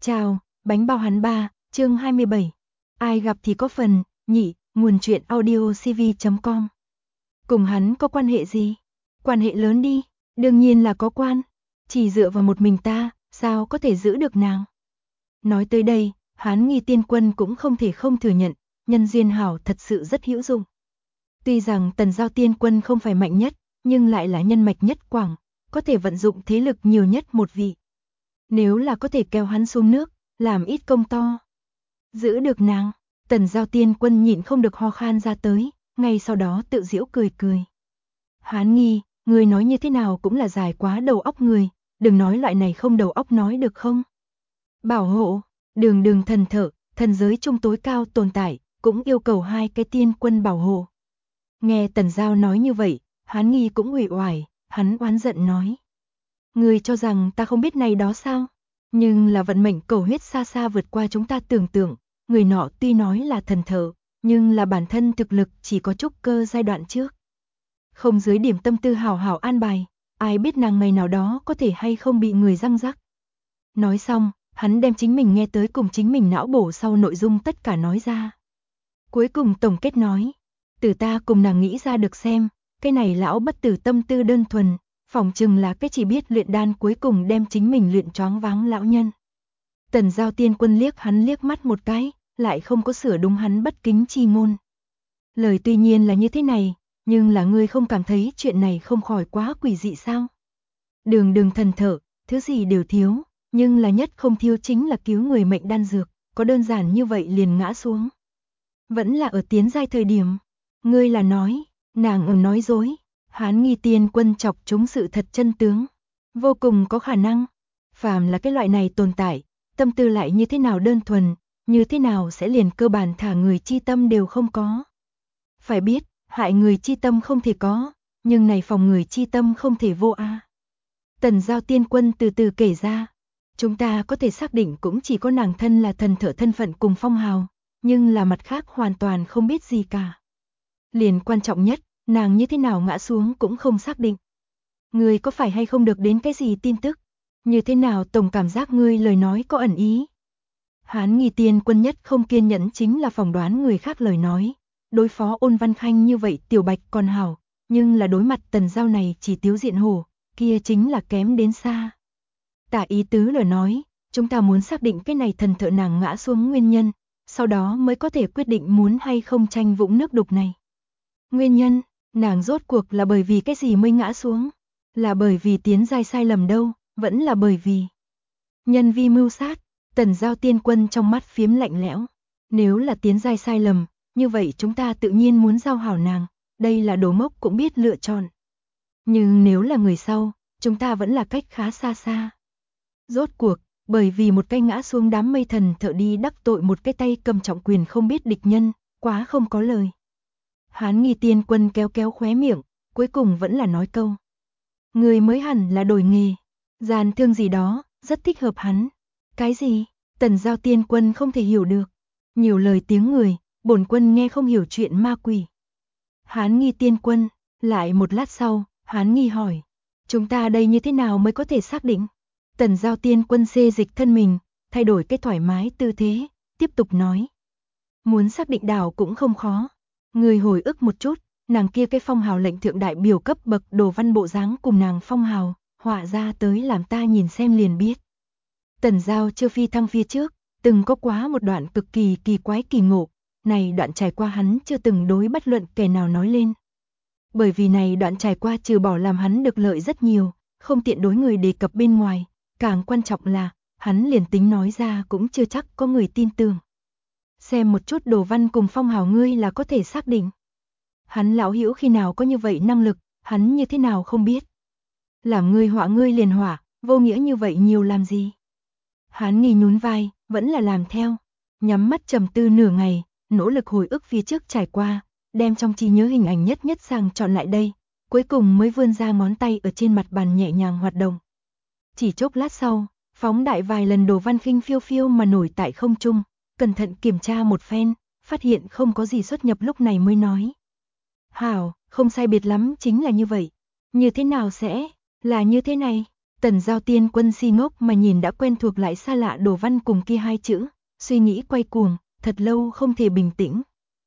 Chào, bánh bao hắn ba, chương 27. Ai gặp thì có phần, nhỉ, nguồn truyện audio cv.com. Cùng hắn có quan hệ gì? Quan hệ lớn đi, đương nhiên là có quan. Chỉ dựa vào một mình ta, sao có thể giữ được nàng? Nói tới đây, Hán Nghi Tiên Quân cũng không thể không thừa nhận, nhân duyên hảo thật sự rất hữu dụng. Tuy rằng Tần Giao Tiên Quân không phải mạnh nhất, nhưng lại là nhân mạch nhất quảng, có thể vận dụng thế lực nhiều nhất một vị. Nếu là có thể kéo hắn xuống nước, làm ít công to. Giữ được nàng, Tần Giao Tiên Quân nhịn không được ho khan ra tới, ngay sau đó tự giễu cười cười. Hán Nghi, người nói như thế nào cũng là dài quá đầu óc người, đừng nói loại này không đầu óc nói được không? Bảo hộ, đường thần thở, thần giới trung tối cao tồn tại, cũng yêu cầu hai cái tiên quân bảo hộ. Nghe Tần Giao nói như vậy, Hán Nghi cũng uể oải, hắn oán giận nói. Ngươi cho rằng ta không biết này đó sao? Nhưng là vận mệnh cầu huyết xa xa vượt qua chúng ta tưởng tượng, người nọ tuy nói là thần thợ, nhưng là bản thân thực lực chỉ có trúc cơ giai đoạn trước. Không dưới điểm tâm tư hảo hảo an bài, ai biết nàng ngày nào đó có thể hay không bị người răng rắc. Nói xong, hắn đem chính mình nghe tới cùng chính mình não bổ sau nội dung tất cả nói ra. Cuối cùng tổng kết nói, từ ta cùng nàng nghĩ ra được xem, cái này lão bất tử tâm tư đơn thuần, phỏng chừng là cái chỉ biết luyện đan cuối cùng đem chính mình luyện choáng váng lão nhân. Tần Giao Tiên Quân liếc hắn liếc mắt một cái, lại không có sửa đúng hắn bất kính chi ngôn. Lời tuy nhiên là như thế này, nhưng là ngươi không cảm thấy chuyện này không khỏi quá quỷ dị sao? Đường thần thở, thứ gì đều thiếu, nhưng là nhất không thiếu chính là cứu người mệnh đan dược, có đơn giản như vậy liền ngã xuống. Vẫn là ở tiến giai thời điểm, ngươi là nói, nàng nói dối. Hán Nghi Tiên Quân chọc trúng sự thật chân tướng, vô cùng có khả năng. Phàm là cái loại này tồn tại, tâm tư lại như thế nào đơn thuần, như thế nào sẽ liền cơ bản thả người chi tâm đều không có. Phải biết, hại người chi tâm không thể có, nhưng này phòng người chi tâm không thể vô a. Tần Giao Tiên Quân từ từ kể ra, chúng ta có thể xác định cũng chỉ có nàng thân là thần thợ thân phận cùng phong hào, nhưng là mặt khác hoàn toàn không biết gì cả. Liền quan trọng nhất, nàng như thế nào ngã xuống cũng không xác định. Ngươi có phải hay không được đến cái gì tin tức? Như thế nào tổng cảm giác ngươi lời nói có ẩn ý? Hán Nghi Tiên Quân nhất không kiên nhẫn chính là phỏng đoán người khác lời nói. Đối phó Ôn Văn Khanh như vậy Tiểu Bạch còn hảo, nhưng là đối mặt Tần Giao này chỉ tiếu diện hổ, kia chính là kém đến xa. Tả ý tứ lời nói, chúng ta muốn xác định cái này thần thợ nàng ngã xuống nguyên nhân, sau đó mới có thể quyết định muốn hay không tranh vũng nước đục này. Nguyên nhân, nàng rốt cuộc là bởi vì cái gì mới ngã xuống? Là bởi vì tiến giai sai lầm đâu, vẫn là bởi vì nhân vi mưu sát. Tần Giao Tiên Quân trong mắt phiếm lạnh lẽo. Nếu là tiến giai sai lầm, như vậy chúng ta tự nhiên muốn giao hảo nàng, đây là đồ ngốc cũng biết lựa chọn. Nhưng nếu là người sau, chúng ta vẫn là cách khá xa xa. Rốt cuộc, bởi vì một cái ngã xuống đám mây thần thợ đi đắc tội một cái tay cầm trọng quyền không biết địch nhân, quá không có lời. Hán Nghi Tiên Quân kéo kéo khóe miệng, cuối cùng vẫn là nói câu. Người mới hẳn là đổi nghề, gian thương gì đó, rất thích hợp hắn. Cái gì? Tần Giao Tiên Quân không thể hiểu được. Nhiều lời tiếng người, bổn quân nghe không hiểu chuyện ma quỷ. Hán Nghi Tiên Quân, lại một lát sau, Hán Nghi hỏi. Chúng ta đây như thế nào mới có thể xác định? Tần Giao Tiên Quân xê dịch thân mình, thay đổi cái thoải mái tư thế, tiếp tục nói. Muốn xác định đảo cũng không khó. Người hồi ức một chút, nàng kia cái phong hào lệnh thượng đại biểu cấp bậc đồ văn bộ dáng cùng nàng phong hào, họa ra tới làm ta nhìn xem liền biết. Tần Giao chưa phi thăng phía trước, từng có quá một đoạn cực kỳ kỳ quái kỳ ngộ, này đoạn trải qua hắn chưa từng đối bất luận kẻ nào nói lên. Bởi vì này đoạn trải qua trừ bỏ làm hắn được lợi rất nhiều, không tiện đối người đề cập bên ngoài, càng quan trọng là, hắn liền tính nói ra cũng chưa chắc có người tin tưởng. Xem một chút đồ văn cùng phong hào ngươi là có thể xác định. Hắn lão hữu khi nào có như vậy năng lực, hắn như thế nào không biết. Làm ngươi họa ngươi liền họa, vô nghĩa như vậy nhiều làm gì. Hắn Nghi nhún vai, vẫn là làm theo. Nhắm mắt trầm tư nửa ngày, nỗ lực hồi ức phía trước trải qua, đem trong trí nhớ hình ảnh nhất nhất sàng chọn lại đây. Cuối cùng mới vươn ra ngón tay ở trên mặt bàn nhẹ nhàng hoạt động. Chỉ chốc lát sau, phóng đại vài lần đồ văn khinh phiêu phiêu mà nổi tại không trung. Cẩn thận kiểm tra một phen, phát hiện không có gì xuất nhập lúc này mới nói. Hảo, không sai biệt lắm chính là như vậy. Như thế nào sẽ, là như thế này. Tần Giao Tiên Quân si ngốc mà nhìn đã quen thuộc lại xa lạ đồ văn cùng kia hai chữ, suy nghĩ quay cuồng, thật lâu không thể bình tĩnh.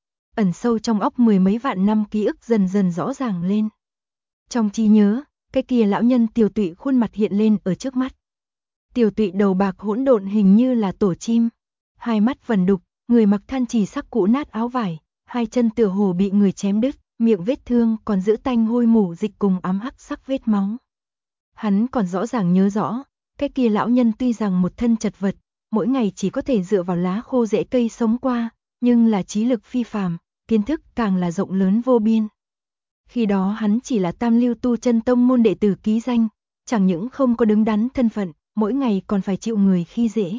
Ẩn sâu trong óc mười mấy vạn năm ký ức dần dần rõ ràng lên. Trong trí nhớ, cái kia lão nhân Tiểu Tụy khuôn mặt hiện lên ở trước mắt. Tiểu Tụy đầu bạc hỗn độn hình như là tổ chim, hai mắt vần đục, người mặc than chỉ sắc cũ nát áo vải, hai chân tựa hồ bị người chém đứt, miệng vết thương còn giữ tanh hôi mù dịch cùng ám hắc sắc vết máu. Hắn còn rõ ràng nhớ rõ, cái kia lão nhân tuy rằng một thân chật vật, mỗi ngày chỉ có thể dựa vào lá khô rễ cây sống qua, nhưng là trí lực phi phàm, kiến thức càng là rộng lớn vô biên. Khi đó hắn chỉ là Tam Lưu Tu Chân Tông môn đệ tử ký danh, chẳng những không có đứng đắn thân phận, mỗi ngày còn phải chịu người khi dễ.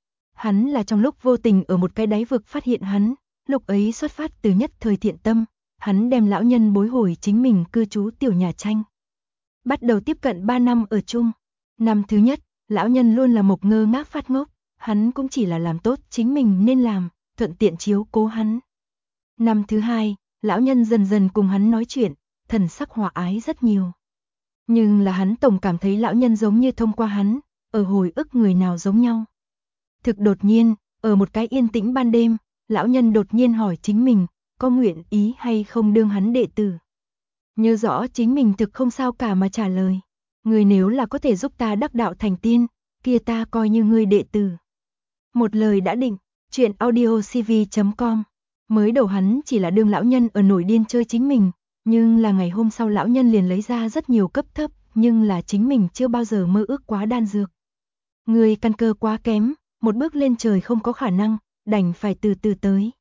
Hắn là trong lúc vô tình ở một cái đáy vực phát hiện hắn, lúc ấy xuất phát từ nhất thời thiện tâm, hắn đem lão nhân bối hồi chính mình cư trú tiểu nhà tranh. Bắt đầu tiếp cận 3 năm ở chung. Năm thứ nhất, lão nhân luôn là một ngơ ngác phát ngốc, hắn cũng chỉ là làm tốt chính mình nên làm, thuận tiện chiếu cố hắn. Năm thứ hai, lão nhân dần dần cùng hắn nói chuyện, thần sắc hòa ái rất nhiều. Nhưng là hắn tổng cảm thấy lão nhân giống như thông qua hắn, ở hồi ức người nào giống nhau. Thực đột nhiên, ở một cái yên tĩnh ban đêm, lão nhân đột nhiên hỏi chính mình, có nguyện ý hay không đương hắn đệ tử. Nhớ rõ chính mình thực không sao cả mà trả lời. Người nếu là có thể giúp ta đắc đạo thành tiên, kia ta coi như người đệ tử. Một lời đã định, chuyện audiocv.com. Mới đầu hắn chỉ là đương lão nhân ở nổi điên chơi chính mình, nhưng là ngày hôm sau lão nhân liền lấy ra rất nhiều cấp thấp, nhưng là chính mình chưa bao giờ mơ ước quá đan dược. Người căn cơ quá kém, một bước lên trời không có khả năng, đành phải từ từ tới.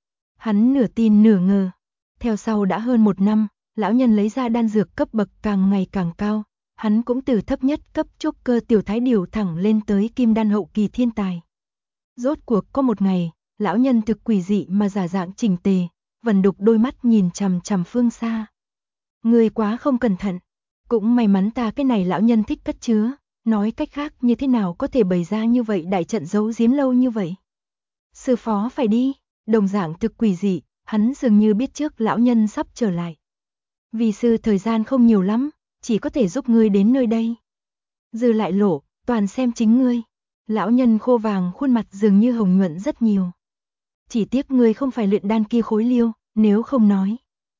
Hắn nửa tin nửa ngờ. Theo sau đã hơn 1 năm, lão nhân lấy ra đan dược cấp bậc càng ngày càng cao, hắn cũng từ thấp nhất cấp trúc cơ tiểu thái điều thẳng lên tới kim đan hậu kỳ thiên tài. Rốt cuộc có một ngày, lão nhân thực quỷ dị mà giả dạng chỉnh tề, vần đục đôi mắt nhìn chằm chằm phương xa. Người quá không cẩn thận, cũng may mắn ta cái này lão nhân thích cất chứa, nói cách khác như thế nào có thể bày ra như vậy đại trận giấu giếm lâu như vậy. Sư phó phải đi, đồng dạng thực quỷ dị, hắn dường như biết trước lão nhân sắp trở lại. Vì sư thời gian không nhiều lắm, chỉ có thể giúp ngươi đến nơi đây. Dư lại lộ, toàn xem chính ngươi. Lão nhân khô vàng khuôn mặt dường như hồng nhuận rất nhiều. Chỉ tiếc ngươi không phải luyện đan kia khối liêu, nếu không nói.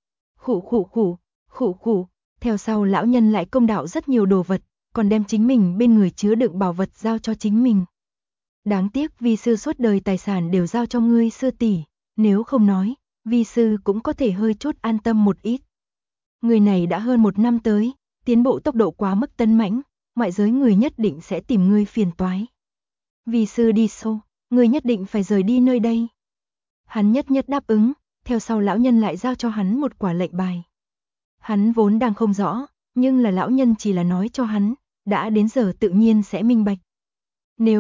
Khụ, theo sau lão nhân lại công đạo rất nhiều đồ vật, còn đem chính mình bên người chứa đựng bảo vật giao cho chính mình. Đáng tiếc vi sư suốt đời tài sản đều giao cho ngươi sư tỷ, nếu không nói, vi sư cũng có thể hơi chút an tâm một ít. Người này đã hơn 1 năm tới, tiến bộ tốc độ quá mức tấn mãnh, ngoại giới người nhất định sẽ tìm ngươi phiền toái. Vi sư đi sâu, ngươi nhất định phải rời đi nơi đây. Hắn nhất nhất đáp ứng, theo sau lão nhân lại giao cho hắn một quả lệnh bài. Hắn vốn đang không rõ, nhưng là lão nhân chỉ là nói cho hắn, đã đến giờ tự nhiên sẽ minh bạch. Nếu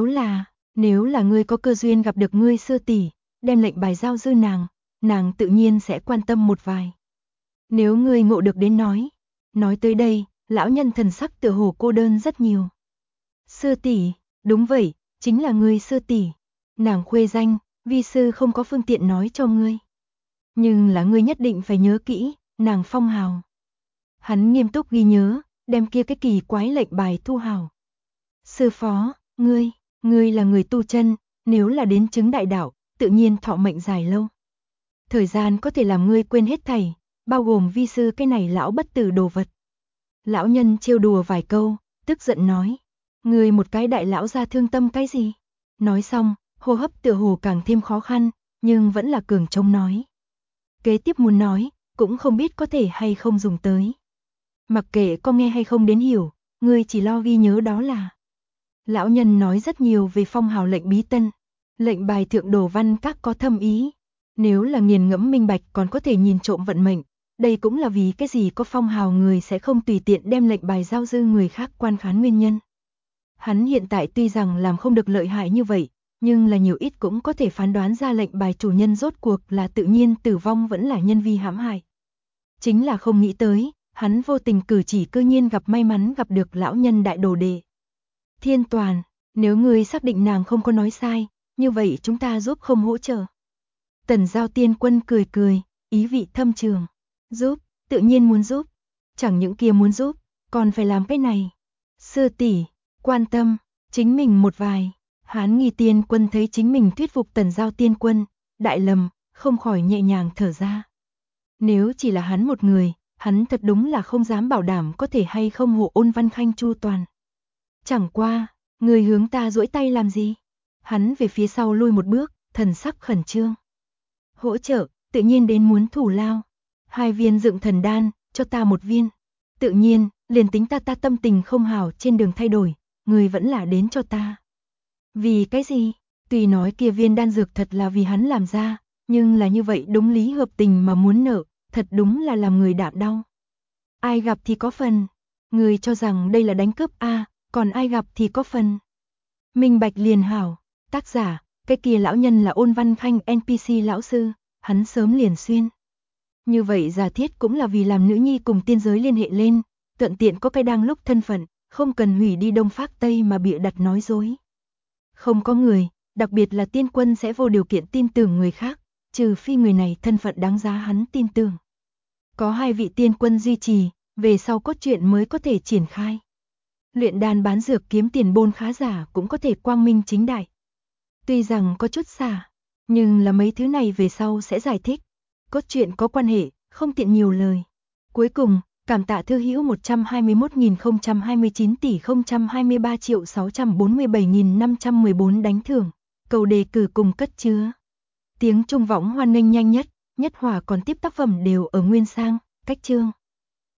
là ngươi có cơ duyên gặp được ngươi sư tỷ, đem lệnh bài giao dư nàng tự nhiên sẽ quan tâm một vài. Nếu ngươi ngộ được đến nói tới đây, lão nhân thần sắc tựa hồ cô đơn rất nhiều. Sư tỷ, đúng vậy, chính là ngươi sư tỷ. Nàng khuê danh, vi sư không có phương tiện nói cho ngươi. Nhưng là ngươi nhất định phải nhớ kỹ, nàng phong hào. Hắn nghiêm túc ghi nhớ, đem kia cái kỳ quái lệnh bài thu hào. Sư phó, ngươi là người tu chân, nếu là đến chứng đại đạo, tự nhiên thọ mệnh dài lâu. Thời gian có thể làm ngươi quên hết thảy, bao gồm vi sư cái này lão bất tử đồ vật. Lão nhân trêu đùa vài câu, tức giận nói, ngươi một cái đại lão ra thương tâm cái gì? Nói xong, hô hấp tựa hồ càng thêm khó khăn, nhưng vẫn là cường trống nói. Kế tiếp muốn nói, cũng không biết có thể hay không dùng tới. Mặc kệ có nghe hay không đến hiểu, ngươi chỉ lo ghi nhớ đó là. Lão nhân nói rất nhiều về phong hào lệnh bí tân, lệnh bài thượng đồ văn các có thâm ý. Nếu là nghiền ngẫm minh bạch còn có thể nhìn trộm vận mệnh, đây cũng là vì cái gì có phong hào người sẽ không tùy tiện đem lệnh bài giao dư người khác quan khán nguyên nhân. Hắn hiện tại tuy rằng làm không được lợi hại như vậy, nhưng là nhiều ít cũng có thể phán đoán ra lệnh bài chủ nhân rốt cuộc là tự nhiên tử vong vẫn là nhân vi hãm hại. Chính là không nghĩ tới, hắn vô tình cử chỉ cư nhiên gặp may mắn gặp được lão nhân đại đồ đệ. Thiên Toàn, nếu ngươi xác định nàng không có nói sai, như vậy chúng ta giúp không hỗ trợ. Tần Giao Tiên Quân cười, ý vị thâm trường. Giúp, tự nhiên muốn giúp. Chẳng những kia muốn giúp, còn phải làm cái này. Sư tỷ, quan tâm, chính mình một vài. Hán Nghi Tiên Quân thấy chính mình thuyết phục Tần Giao Tiên Quân, đại lầm, không khỏi nhẹ nhàng thở ra. Nếu chỉ là hắn một người, hắn thật đúng là không dám bảo đảm có thể hay không hộ Ôn Văn Khanh chu toàn. Chẳng qua, người hướng ta duỗi tay làm gì? Hắn về phía sau lui một bước, thần sắc khẩn trương. Hỗ trợ, tự nhiên đến muốn thủ lao. 2 viên dựng thần đan, cho ta 1 viên. Tự nhiên, liền tính ta tâm tình không hảo trên đường thay đổi, người vẫn là đến cho ta. Vì cái gì? Tuy nói kia viên đan dược thật là vì hắn làm ra, nhưng là như vậy đúng lý hợp tình mà muốn nợ, thật đúng là làm người đạm đau. Ai gặp thì có phần. Người cho rằng đây là đánh cướp a, còn ai gặp thì có phần. Minh bạch liền hảo. Tác giả, cái kia lão nhân là Ôn Văn Khanh NPC lão sư, hắn sớm liền xuyên. Như vậy giả thiết cũng là vì làm nữ nhi cùng tiên giới liên hệ lên, thuận tiện có cái đang lúc thân phận, không cần hủy đi Đông Phác Tây mà bịa đặt nói dối. Không có người, đặc biệt là tiên quân sẽ vô điều kiện tin tưởng người khác, trừ phi người này thân phận đáng giá hắn tin tưởng. Có 2 vị tiên quân duy trì, về sau cốt truyện mới có thể triển khai. Luyện đan bán dược kiếm tiền bôn khá giả cũng có thể quang minh chính đại. Tuy rằng có chút xa, nhưng là mấy thứ này về sau sẽ giải thích. Cốt truyện có quan hệ, không tiện nhiều lời. Cuối cùng, cảm tạ thư hữu 121.029 tỷ 023.647.514 đánh thưởng, cầu đề cử cùng cất chứa. Tiếng trung võng hoan nghênh nhanh nhất, nhất hỏa còn tiếp tác phẩm đều ở nguyên sang, cách chương.